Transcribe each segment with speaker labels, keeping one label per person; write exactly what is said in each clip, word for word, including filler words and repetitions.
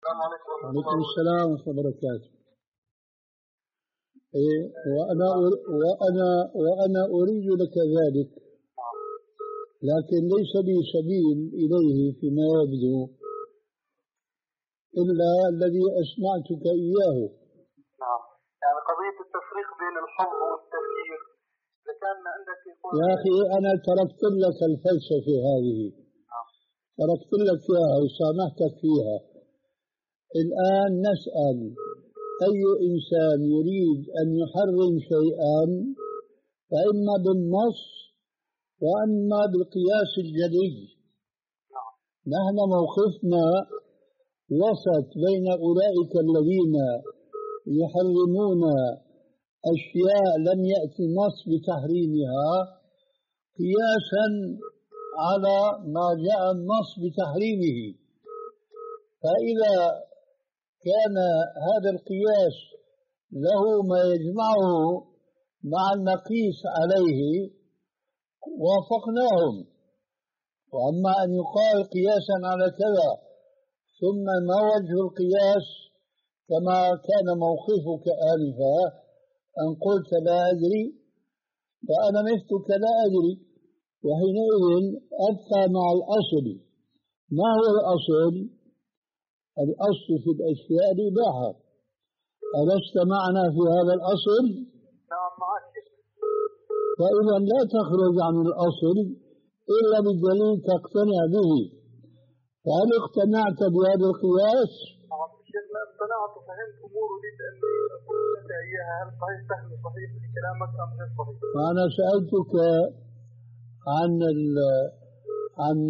Speaker 1: السلام عليكم ورحمة الله
Speaker 2: عليكم السلام ورحمة الله وبركاته. إيه وأنا وأنا وأنا أريد لك ذلك، لكن ليس لي سبيل إليه فيما يبدو إلا الذي أسمعتك إياه.
Speaker 1: نعم، يعني قضية التفريق بين الحظ والتفكير، إذا كان عندك يقول
Speaker 2: يا أخي أنا تركت لك الفلسفة هذه،
Speaker 1: نعم.
Speaker 2: تركت لك فيها وسامحتك فيها. الآن نسأل أي إنسان يريد أن يحرم شيئا فإما بالنص وإما بالقياس الجلي.
Speaker 1: نعم.
Speaker 2: نحن موقفنا وسط بين أولئك الذين يحرمون أشياء لم يأتي نص بتحريمها قياسا على ما جاء النص بتحريمه. فإذا كان هذا القياس له ما يجمعه مع المقيس عليه وافقناهم. وأما أن يقال قياسا على كذا ثم ما وجه القياس كما كان موقفك آنفا أن قلت لا أدري فأنا مثلك لا أدري، وحينئذ أبقى مع الأصل. ما هو الأصل؟ الأصل في الأشياء الإباحة. ألست معنا في هذا الأصل؟
Speaker 1: نعم معك.
Speaker 2: فإذا لا تخرج عن الأصل إلا بالدليل تقتنع به. فهل اقتنعت بهذا القياس؟
Speaker 1: نعم شيخنا اقتنعت وفهمت أمور أريد أن أقول لك إياها. هل صحيح فهم صحيح لكلامك أم غير صحيح؟
Speaker 2: فأنا سألتك عن عن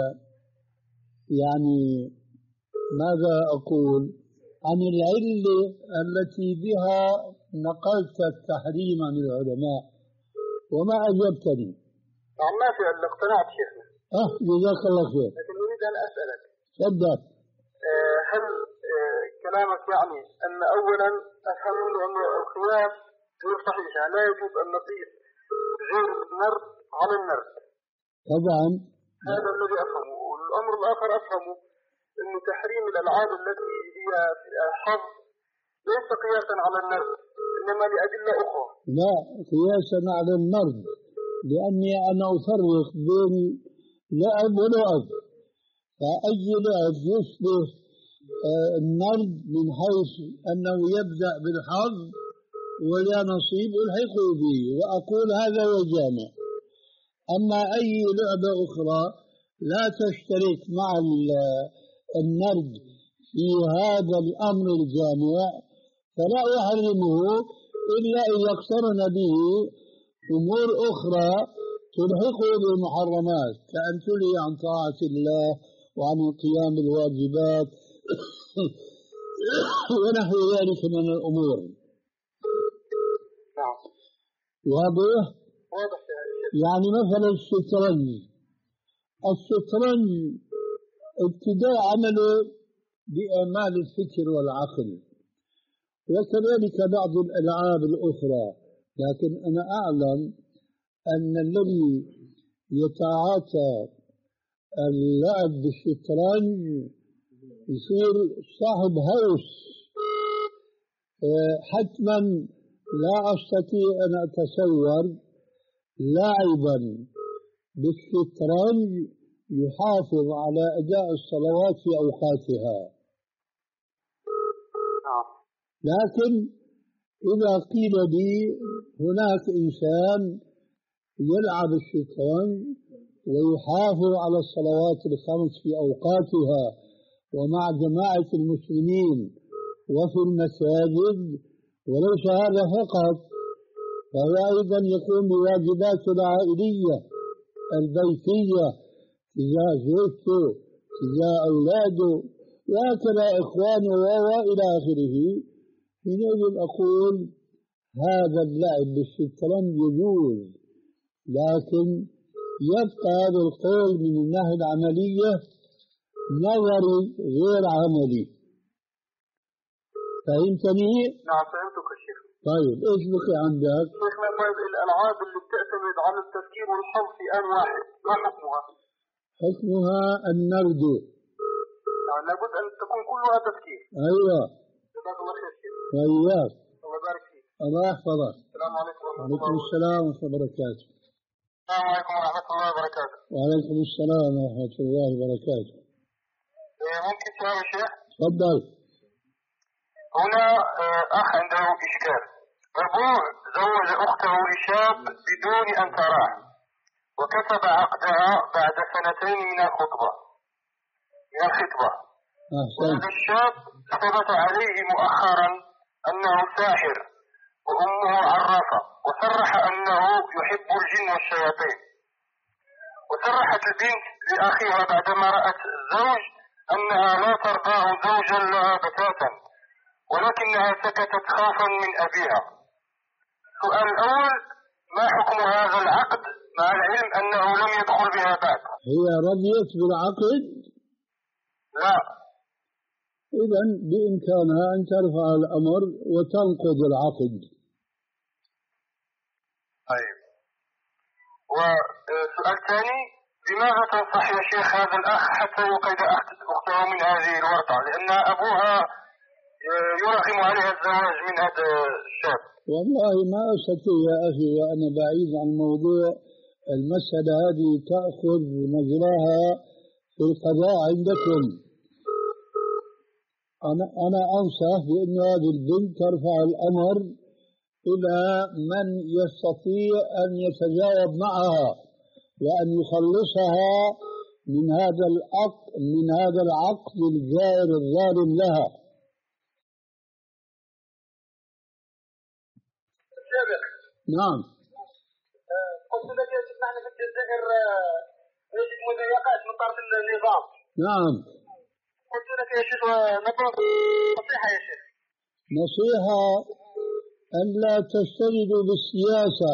Speaker 2: يعني ماذا أقول عن العلة التي بها نقلت التحريم عن العلماء وما أجبتني.
Speaker 1: نعم ما في إلا اقتنعت شيخنا.
Speaker 2: أه جزاك الله خير.
Speaker 1: لكن أريد أن أسألك
Speaker 2: تفضل.
Speaker 1: أه هل أه كلامك يعني أن أولا أفهم أن القياس غير صحيح، يعني لا يجوز أن نقيس غير النرد على النرد؟
Speaker 2: طبعا
Speaker 1: هذا الذي أفهمه. والأمر الآخر أفهمه أن تحريم الألعاب التي هي حظ ليس قياسا على النرد إنما لأدلة أخرى.
Speaker 2: لا قياسا على النرد، لأني أنا أفرق بين لعب ولعب، فأي لعب يشبه النرد من حيث أنه يبدأ بالحظ ولا نصيب ألحقه به وأقول هذا هو الجامع. أما أي لعبة أخرى لا تشترك مع النرد في هذا الأمر الجامع فلا يحرمه إلا إذا اقترن به أمور أخرى تلحقه بالمحرمات، كأن تلهي عن طاعة الله وعن القيام بالواجبات ونحو ذلك من الأمور.
Speaker 1: نعم.
Speaker 2: واضح؟
Speaker 1: واضح.
Speaker 2: يعني مثلا الشطرنج، الشطرنج ابتداء عمله بإعمال الفكر والعقل، وكذلك بعض الألعاب الأخرى. لكن أنا أعلم أن الذي يتعاطى اللعب بالشطرنج يصير صاحب هوس. حتما لا أستطيع أن أتصور لاعبا بالشطرنج يحافظ على أداء الصلوات في أوقاتها. لكن إذا قيل لي هناك إنسان يلعب الشطرنج ويحافظ على الصلوات الخمس في أوقاتها ومع جماعة المسلمين وفي المساجد، وليس هذا فقط، فهو أيضا يقوم بواجباته العائلية البيتية تجاه زوجته تجاه أولاده وهكذا إخوانه وإلى آخره. حينئذ أقول هذا اللعب بالشطرنج يجوز، لكن يبقى هذا القول من الناحية العملية نظري غير عملي. فهمتني؟
Speaker 1: نعم فهمتك الشيخ.
Speaker 2: طيب ايش بقي عندك؟
Speaker 1: شيخنا طيب الألعاب اللي بتعتمد على التفكير والحظ في آن واحد ما حكمها؟
Speaker 2: حكمها النرد.
Speaker 1: يعني لابد أن تكون كلها تفكير.
Speaker 2: أيوة.
Speaker 1: جزاك الله خير شيخ.
Speaker 2: وإياك.
Speaker 1: الله يبارك فيك.
Speaker 2: الله يحفظك.
Speaker 1: السلام عليكم ورحمة الله
Speaker 2: وعليكم السلام ورحمة الله وبركاته.
Speaker 1: السلام عليكم ورحمة الله وبركاته.
Speaker 2: وعليكم السلام ورحمة الله وبركاته.
Speaker 1: ممكن سؤال يا شيخ؟
Speaker 2: تفضل.
Speaker 1: هنا أخ عنده إشكال. أبوه زوج أخته لشاب بدون أن تراه، وكتب عقدها بعد سنتين من الخطبة من الخطبة. وهذا الشاب ثبت عليه مؤخرا أنه ساحر وأمه عرافة، وصرح أنه يحب الجن والشياطين. وصرحت البنت لأخيها بعدما رأت الزوج أنها لا ترضاه زوجا لها بتاتا، ولكنها سكتت خوفا من أبيها. السؤال الأول: ما حكم هذا العقد مع العلم أنه لم يدخل بها بعد؟
Speaker 2: هي رضيت بالعقد؟
Speaker 1: لا.
Speaker 2: إذن بإمكانها أن ترفع الأمر وتنقض العقد.
Speaker 1: طيب. وسؤال ثاني: لماذا تنصح يا شيخ هذا الأخ حتى يقيد أخته من هذه الورطة؟ لأن أبوها يرغم عليها الزواج من هذا الشاب.
Speaker 2: والله ما أستطيع يا أخي وأنا بعيد عن الموضوع. المسألة هذه تأخذ مجراها في القضاء عندكم. أنا أنا أنصح بأن هذه البنت ترفع الأمر إلى من يستطيع أن يتجاوب معها وأن يخلصها من هذا العقد من هذا العقد الجائر الظالم لها. نعم.
Speaker 1: قلت لك يا شيخ نحن في الجزائر نجد مضايقات من طرف النظام.
Speaker 2: نعم.
Speaker 1: قلت لك يا شيخ نطلب نصيحة يا شيخ.
Speaker 2: نصيحة أن لا تشتغلوا بالسياسة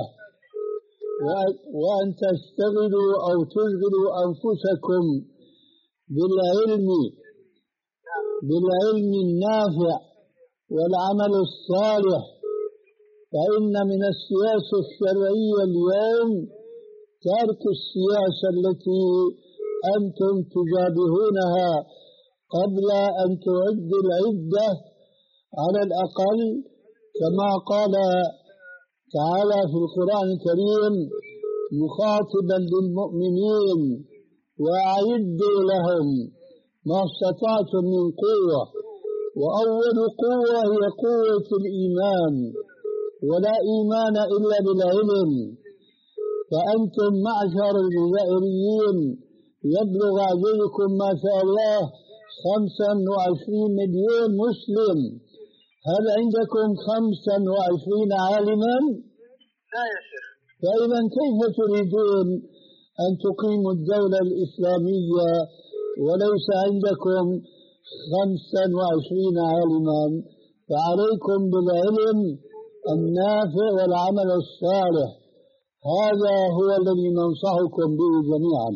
Speaker 2: وأن تشتغلوا أو تشغلوا أنفسكم بالعلم بالعلم النافع والعمل الصالح. فإن من السياسة الشرعية اليوم ترك السياسة التي أنتم تجابهونها قبل أن تعد العدة على الأقل كما قال تعالى في القرآن الكريم مخاطبا للمؤمنين: وأعدوا لهم ما استطعتم من قوة. وأول قوة هي قوة الإيمان، ولا إيمان إلا بالعلم. فأنتم معشر الجزائريين يبلغ عددكم ما شاء الله خمسا وعشرين مليون مسلم. هل عندكم خمسا وعشرين عالما؟
Speaker 1: لا يا شيخ.
Speaker 2: فإذا كيف تريدون أن تقيموا الدولة الإسلامية وليس عندكم خمسا وعشرين عالما؟ فعليكم بالعلم النافع والعمل الصالح. هذا هو الذي ننصحكم به جميعا.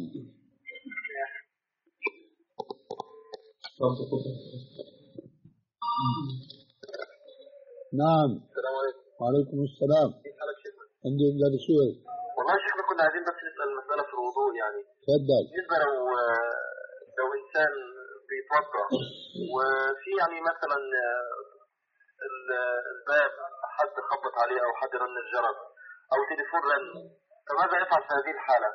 Speaker 2: نعم.
Speaker 1: السلام عليكم.
Speaker 2: وعليكم السلام.
Speaker 1: كيف حالك شيخ؟
Speaker 2: الحمد لله بخير.
Speaker 1: والله شيخنا كنا عايزين بس نسأل مسألة في الوضوء يعني.
Speaker 2: تفضل.
Speaker 1: بالنسبة لو لو إنسان بيتوضأ وفي يعني مثلا الباب حد خبط عليه أو حد رن الجرس أو تليفون رن، فماذا يفعل في هذه الحالة؟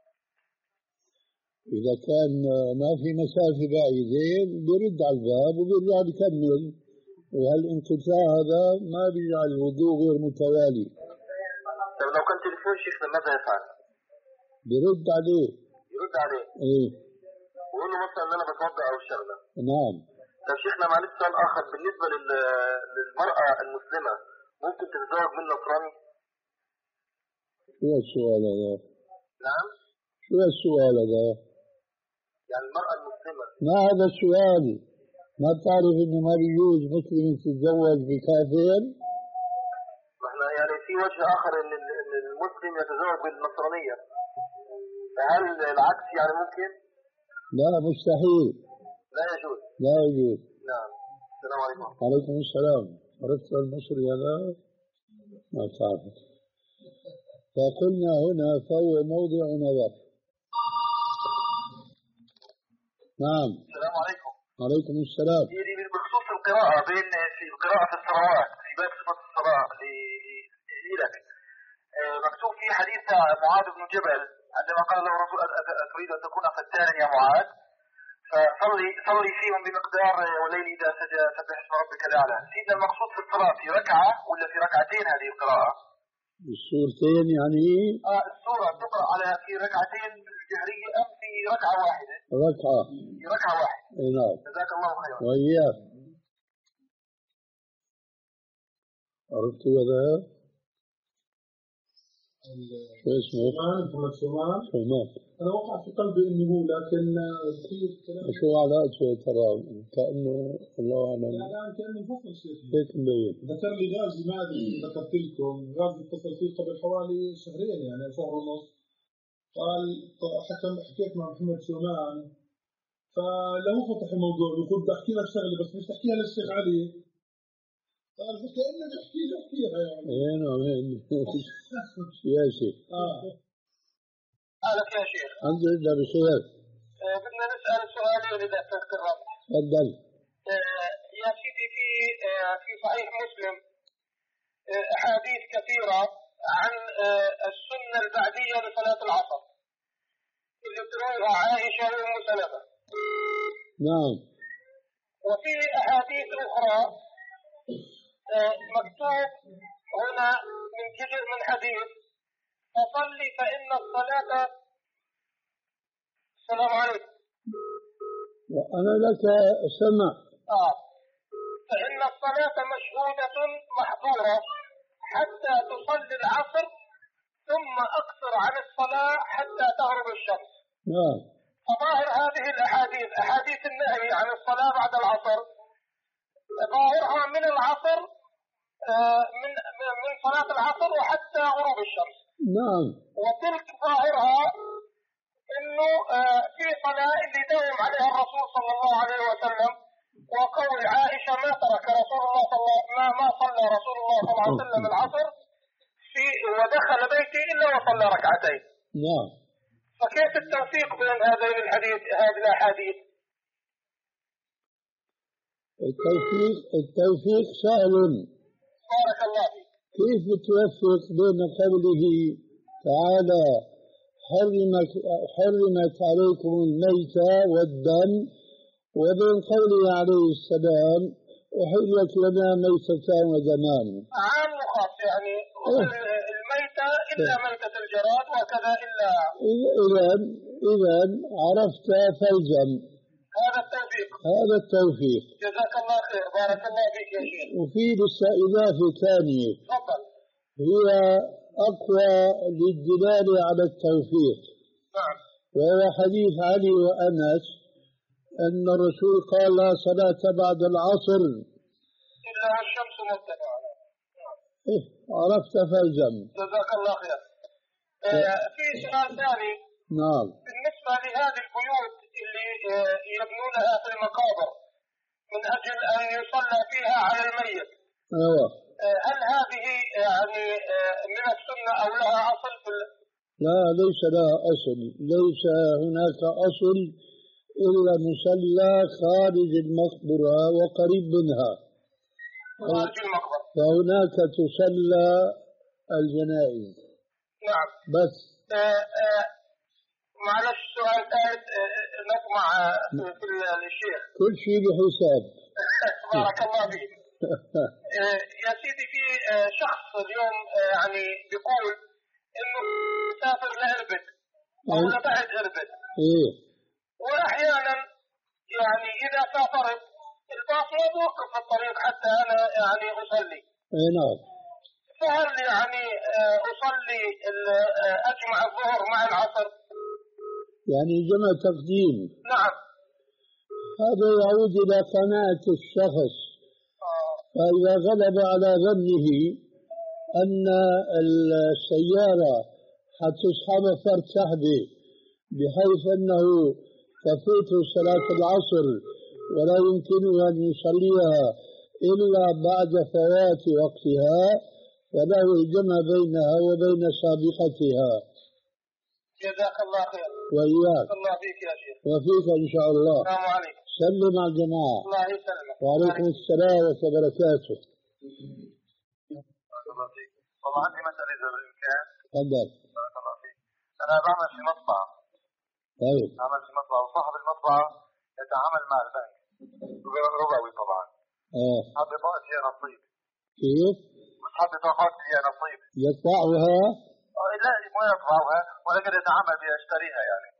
Speaker 2: إذا كان ما في مسافة بعيدة بيرد على الباب وبيرجع بيكمل، وهالانقطاع هذا ما بيجعل الوضوء غير متوالي.
Speaker 1: طيب لو كان تليفون شيخنا ماذا يفعل؟
Speaker 2: بيرد عليه.
Speaker 1: يرد عليه؟
Speaker 2: إيه.
Speaker 1: ويقول له مثلا إن أنا بتوضأ أو الشغلة.
Speaker 2: نعم.
Speaker 1: طيب شيخنا معلش سؤال آخر، بالنسبة للمرأة المسلمة ممكن تتزوج من نصراني؟
Speaker 2: شو السؤال هذا؟
Speaker 1: نعم؟
Speaker 2: شو السؤال هذا؟
Speaker 1: يعني المرأة المسلمة.
Speaker 2: ما هذا السؤال؟ ما بتعرف إنه ما بيجوز مسلم يتزوج بكافر؟
Speaker 1: احنا يعني في وجه آخر إن المسلم يتزوج بالنصرانية، فهل العكس يعني ممكن؟
Speaker 2: لا مستحيل.
Speaker 1: لا يجوز.
Speaker 2: لا يجوز.
Speaker 1: نعم. السلام عليكم.
Speaker 2: عليكم السلام. عرفت المصري هذا؟ ما تعرف. فقلنا هنا فهو موضع نظر. نعم.
Speaker 1: السلام عليكم.
Speaker 2: عليكم السلام.
Speaker 1: يعني بخصوص القراءة بين في القراءة في الصلوات في باب صفة الصلاة لك مكتوب في حديث معاذ بن جبل عندما قال له الرسول أتريد أن تكون فتانا يا معاذ فصلي صلي فيهم بمقدار والليل إذا سجى سبح اسم ربك الأعلى. سيدنا المقصود في الصلاة في ركعة ولا في ركعتين هذه القراءة؟
Speaker 2: السورتين يعني
Speaker 1: آه السورة تقرأ على في ركعتين الجهرية أم في ركعة واحدة؟
Speaker 2: ركعة
Speaker 1: في ركعة واحدة.
Speaker 2: نعم.
Speaker 1: جزاك الله خيرا.
Speaker 2: وإياك. عرفت هذا؟ شو اسمه؟
Speaker 3: سلمان محمد سلمان.
Speaker 2: سلمان.
Speaker 3: أنا وقع في قلبي إنه هو لكن في
Speaker 2: شو علاقته ترى كأنه الله أعلم.
Speaker 3: لا لا كأنه انفصل شيء.
Speaker 2: هيك مبين.
Speaker 3: ذكر لي غازي ما أدري ذكرت لكم غازي اتصل فيه قبل حوالي شهرين يعني شهر ونص. قال حكم حكيت مع محمد سلمان فله فتح الموضوع بيقول بدي أحكي لك شغلة بس مش تحكيها للشيخ علي. قال فكأنه بحكي له احكيها يعني.
Speaker 2: إيه نعم سياسي.
Speaker 3: آه.
Speaker 1: أهلك يا شيخ.
Speaker 2: الحمد لله بخير.
Speaker 1: آه بدنا نسأل سؤالين إذا تذكر.
Speaker 2: تفضل.
Speaker 1: آه يا سيدي في آه في صحيح مسلم آه أحاديث كثيرة عن آه السنة البعدية لصلاة العصر اللي ترويها عائشة وأم سلمة.
Speaker 2: نعم.
Speaker 1: وفي أحاديث أخرى آه مكتوب هنا من جزء من حديث فصلي فإن الصلاة. السلام عليكم.
Speaker 2: وأنا لك سمع.
Speaker 1: آه فإن الصلاة مشهودة محظورة حتى تصلي العصر ثم أقصر عن الصلاة حتى تغرب الشمس.
Speaker 2: نعم.
Speaker 1: فظاهر هذه الأحاديث أحاديث النهي عن الصلاة بعد العصر ظاهرها من العصر آه من من صلاة العصر وحتى غروب الشمس.
Speaker 2: نعم.
Speaker 1: وتلك ظاهرها إنه آه في صلاة اللي داوم عليها الرسول صلى الله عليه وسلم وقول عائشة ما ترك رسول الله صلى الله ما ما صلى رسول الله صلى الله عليه وسلم العصر في ودخل بيتي إلا وصلى ركعتين.
Speaker 2: نعم.
Speaker 1: فكيف التوفيق بين هذين الحديث هذه الأحاديث؟
Speaker 2: التوفيق التوفيق سهل.
Speaker 1: بارك الله فيك.
Speaker 2: كيف توفق بين قوله تعالى حرمت حرمت عليكم الميتة والدم وبين قوله عليه السلام أحلت لنا ميتتان ودمان.
Speaker 1: عام وخاص يعني الميتة إلا ميتة الجراد وكذا إلا.
Speaker 2: إذا إذا عرفت فالزم.
Speaker 1: هذا التوفيق.
Speaker 2: هذا التوفيق.
Speaker 1: جزاك الله خير. بارك الله فيك يا شيخ.
Speaker 2: وفي لسه إضافة ثانية.
Speaker 1: تفضل.
Speaker 2: هي أقوى للدلالة على التوفيق.
Speaker 1: نعم.
Speaker 2: وهو حديث علي وأنس أن الرسول قال لا صلاة بعد العصر
Speaker 1: إلا والشمس مرتفعة.
Speaker 2: إيه عرفت فالزم.
Speaker 1: جزاك الله خير. آه في سؤال ثاني.
Speaker 2: نعم.
Speaker 1: بالنسبة لهذه البيوت اللي آه يبنونها في المقابر من أجل أن يصلى فيها على الميت.
Speaker 2: أيوة.
Speaker 1: آه هل هذه يعني آه من السنة أو لها أصل في ال...
Speaker 2: لا ليس لها أصل. ليس هناك أصل إلا مصلى خارج المقبرة وقريب منها.
Speaker 1: خارج المقبرة.
Speaker 2: فهناك تصلى الجنائز.
Speaker 1: نعم.
Speaker 2: بس.
Speaker 1: آه آه معلش سؤال ثالث آه نسمع آه في الشيخ.
Speaker 2: كل شيء بحساب.
Speaker 1: بارك الله فيك. آه يا سيدي في آه شخص اليوم آه يعني بيقول إنه سافر لإربد أو لبعد إربد.
Speaker 2: إيه.
Speaker 1: وأحيانا يعني إذا سافرت الباص ما بوقف في الطريق حتى أنا يعني أصلي.
Speaker 2: إيه نعم.
Speaker 1: فهل يعني أصلي أجمع الظهر مع العصر؟
Speaker 2: يعني جمع تقديم.
Speaker 1: نعم.
Speaker 2: هذا يعود إلى قناعة الشخص. فإذا غلب على ظنه أن السيارة حتصحب فرد سحبه بحيث أنه تفوت صلاة العصر ولا يمكن أن يصليها إلا بعد فوات وقتها فله الجمع بينها وبين سابقتها.
Speaker 1: جزاك الله خير.
Speaker 2: وإياك.
Speaker 1: الله فيك يا شيخ.
Speaker 2: وفيك إن شاء الله.
Speaker 1: السلام عليكم.
Speaker 2: سلم على الجماعة.
Speaker 1: الله يسلمك.
Speaker 2: وعليكم السلام ورحمة الله وبركاته.
Speaker 1: والله عندي مسألة إذا بالإمكان.
Speaker 2: تفضل.
Speaker 1: بارك الله فيك. أنا بعمل في مطبعة.
Speaker 2: طيب.
Speaker 1: أعمل في مطبعة وصاحب المطبعة يتعامل مع البنك. ربوي طبعا.
Speaker 2: آه.
Speaker 1: حاب بطاقة فيها نصيب.
Speaker 2: كيف؟
Speaker 1: مش حاب بطاقات فيها نصيب.
Speaker 2: يطبعها؟
Speaker 1: آه لا ما يطبعها ولكن يتعامل بها يشتريها يعني.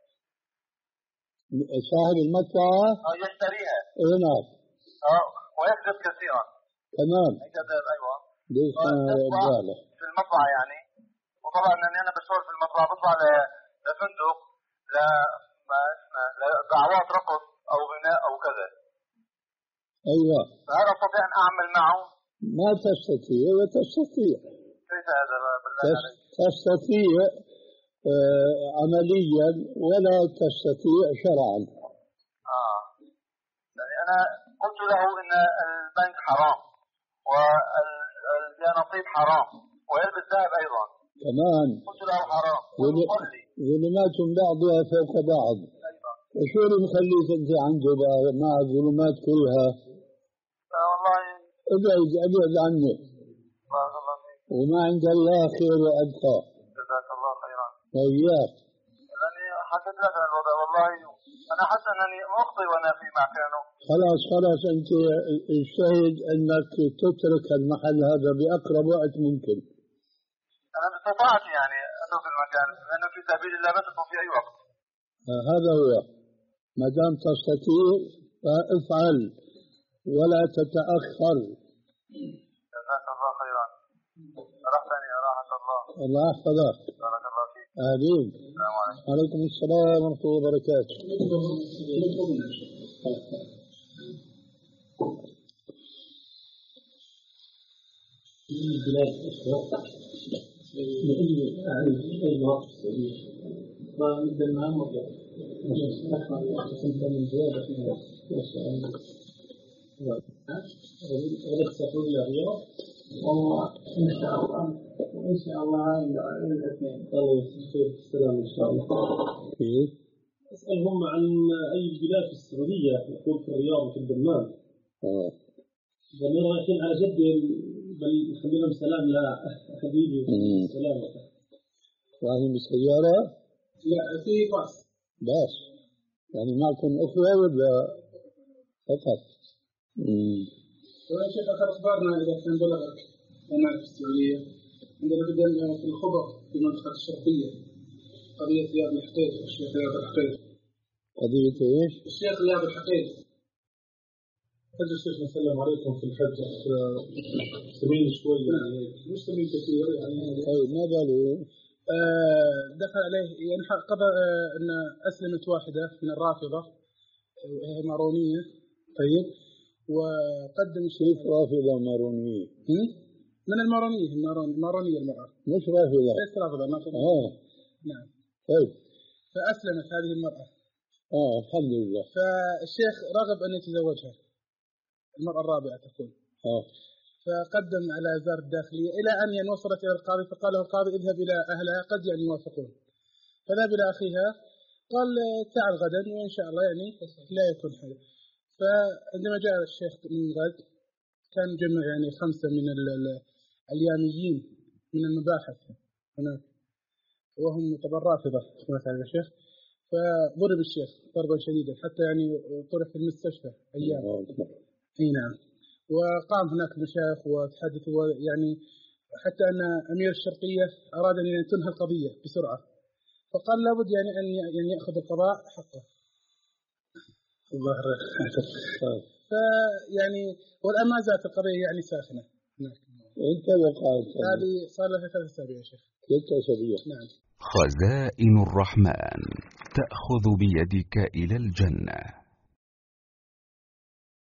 Speaker 2: صاحب المطبعة؟
Speaker 1: آه يشتريها.
Speaker 2: إيه نعم.
Speaker 1: آه ويكذب كثيرا.
Speaker 2: تمام.
Speaker 1: يكذب أيوة.
Speaker 2: ليش رجالة؟
Speaker 1: في المطبعة يعني. وطبعا أني أنا بشتغل في المطبعة بطلع لفندق ل ما اسمه لدعوات رقص أو غناء أو كذا.
Speaker 2: أيوة.
Speaker 1: فهل أستطيع أن أعمل معه؟
Speaker 2: ما تستطيع وتستطيع.
Speaker 1: كيف هذا بالله عليك؟
Speaker 2: تستطيع آه عمليا ولا تستطيع شرعا.
Speaker 1: آه. يعني أنا قلت له إن البنك حرام واليانصيب حرام ويلبس ذهب أيضا.
Speaker 2: كمان.
Speaker 1: قلت له حرام ويصلي.
Speaker 2: ظلمات بعضها فوق بعض.
Speaker 1: أيضا.
Speaker 2: وشو اللي مخليك أنت عنده مع الظلمات كلها؟
Speaker 1: آه والله.
Speaker 2: ابعد ابعد عنه.
Speaker 1: بارك الله فيك.
Speaker 2: وما عند الله خير وأبقى.
Speaker 1: جزاك الله خيرا.
Speaker 2: وإياك.
Speaker 1: يعني حكيت لك عن الوضع والله أنا حاسس أنني أخطي وأنا في مكانه.
Speaker 2: خلاص خلاص أنت اجتهد أنك تترك المحل هذا بأقرب وقت ممكن.
Speaker 1: أنا استطعت يعني أترك المكان لأنه في سبيل الله بتركه في أي وقت.
Speaker 2: آه هذا هو. ما دام تستطيع فافعل ولا تتأخر.
Speaker 1: جزاك الله خيرا. أرحتني أراحك الله.
Speaker 2: الله يحفظك.
Speaker 1: بارك الله فيك.
Speaker 2: آمين.
Speaker 1: السلام عليكم.
Speaker 2: وعليكم السلام ورحمة الله وبركاته.
Speaker 4: البلاد الأخرى لأي أي مواقف السعودية فمثل ما مرة نحن كنت من زيادة في ولد سافر إلى الرياض وإن شاء الله وإن شاء الله الاثنين الله يسلمك السلام إن شاء الله. أسألهم عن أي بلاد في السعودية يقول في الرياض وفي الدمام.
Speaker 2: آه.
Speaker 4: ونرى رايحين على جدة بل نخلي لهم سلام لحبيبي سلام.
Speaker 2: رايحين بالسيارة؟
Speaker 3: لا في باص.
Speaker 2: باص. يعني معكم أخوة ولا فقط؟
Speaker 3: ويا شيخ آخر أخبارنا إذا كان بلغك هناك في السعودية عندنا بدأنا في الخبر في منطقة الشرقية قضية رياض الحقيقي الشيخ رياض الحقيقي.
Speaker 2: قضية إيش؟
Speaker 3: الشيخ رياض الحقيقي.
Speaker 4: حج الشيخ نسلم عليكم في الحج سمين شوي يعني مش سمين كثير يعني.
Speaker 2: طيب ما باله؟
Speaker 3: آه دخل عليه يعني قضى آه أن أسلمت واحدة من الرافضة وهي مارونية. طيب وقدم
Speaker 2: كيف رافضة مارونية؟
Speaker 3: من المارونية المارون مارونية المرأة
Speaker 2: مش رافضة.
Speaker 3: ليس رافضة ما
Speaker 2: آه.
Speaker 3: نعم.
Speaker 2: طيب.
Speaker 3: فأسلمت هذه المرأة.
Speaker 2: آه الحمد لله.
Speaker 3: فالشيخ رغب أن يتزوجها المرأة الرابعة تكون.
Speaker 2: آه.
Speaker 3: فقدم على وزارة الداخلية إلى أن وصلت إلى القاضي فقال له القاضي اذهب إلى أهلها قد يعني يوافقون. فذهب إلى أخيها قال تعال غدا وإن شاء الله يعني لا يكون حل. فعندما جاء الشيخ من غد كان جمع يعني خمسة من الياميين من المباحث هناك وهم طبعا رافضة مثلا الشيخ. فضرب الشيخ ضربا شديدا حتى يعني طرح في المستشفى أيام. اي نعم. وقام هناك مشايخ وتحدثوا يعني حتى أن أمير الشرقية أراد أن تنهى القضية بسرعة فقال لابد يعني أن يعني يأخذ القضاء حقه. الله يرحمه. فيعني والآن ما زالت القضية يعني ساخنة هناك.
Speaker 2: أنت وقعت.
Speaker 3: هذه صار لها ثلاث أسابيع يا شيخ.
Speaker 2: ثلاث أسابيع.
Speaker 3: نعم.
Speaker 5: خزائن الرحمن تأخذ بيدك إلى الجنة.